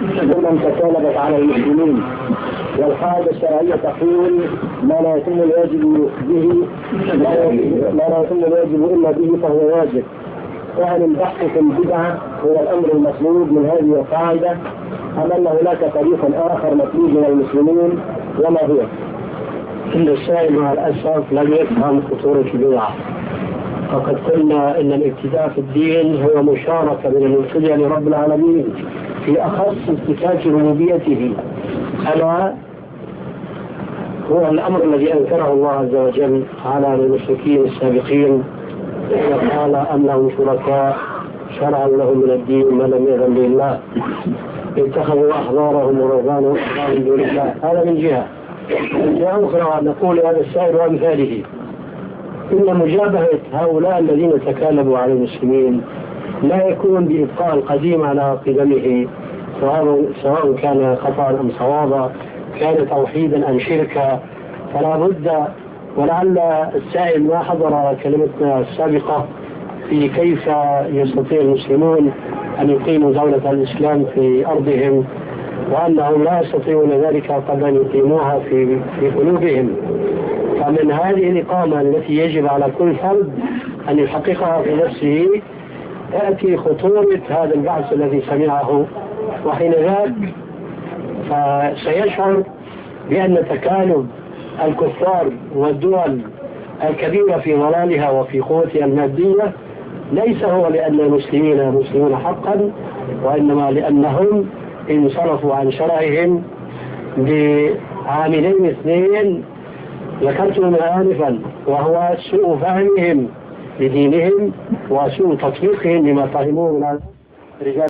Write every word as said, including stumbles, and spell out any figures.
ممن تكالبت على المسلمين، والقاعدة الشرعية تقول ما لا يتم الواجب به ما لا يتم الواجب إلا به فهو واجب. وعن البحث في البدعة هو الأمر المطلوب من هذه القاعدة، أم أن هناك طريق آخر مطلوب من المسلمين وما هو؟ إن السائل مع الأسف لم يفهم خطورة البدعة. فقد قلنا إن الابتداء في الدين هو مشاركة من المبتدع لرب العالمين في أخص استكاك ربوبيته، ألا هو الأمر الذي أنكره الله عز وجل على المشركين السابقين، وقال أم لهم شركاء شرعوا لهم من الدين ما لم يأذن به الله اتخذوا أحبارهم ورهبانهم أحبارا من دون الله. هذا من جهة. من جهة أخرى نقول هذا السائل وأمثاله إن مجابهة هؤلاء الذين تكالبوا على المسلمين لا يكون بإبقاء القديم على قدمه، سواء كان خطأ أم صوابا، كان توحيدا أم شركا. فلا بد، ولعل السائل ما حضر كلمتنا السابقة في كيف يستطيع المسلمون أن يقيموا دولة الإسلام في أرضهم، وأنهم لا يستطيعون ذلك قبل أن يقيموها في, في قلوبهم. فمن هذه الإقامة التي يجب على كل فرد أن يحققها في نفسه تأتي خطورة هذا البعث الذي سمعه، وحين ذاك فسيشعر بأن تكالب الكفار والدول الكبيرة في ضلالها وفي قوتها المادية ليس هو لأن المسلمين مسلمون حقا، وإنما لأنهم انصرفوا عن شرعهم بعاملين اثنين ذكرتهم آنفا، وهو سوء فهمهم لدينهم وسوء تطبيقهم لما فهموه من رجال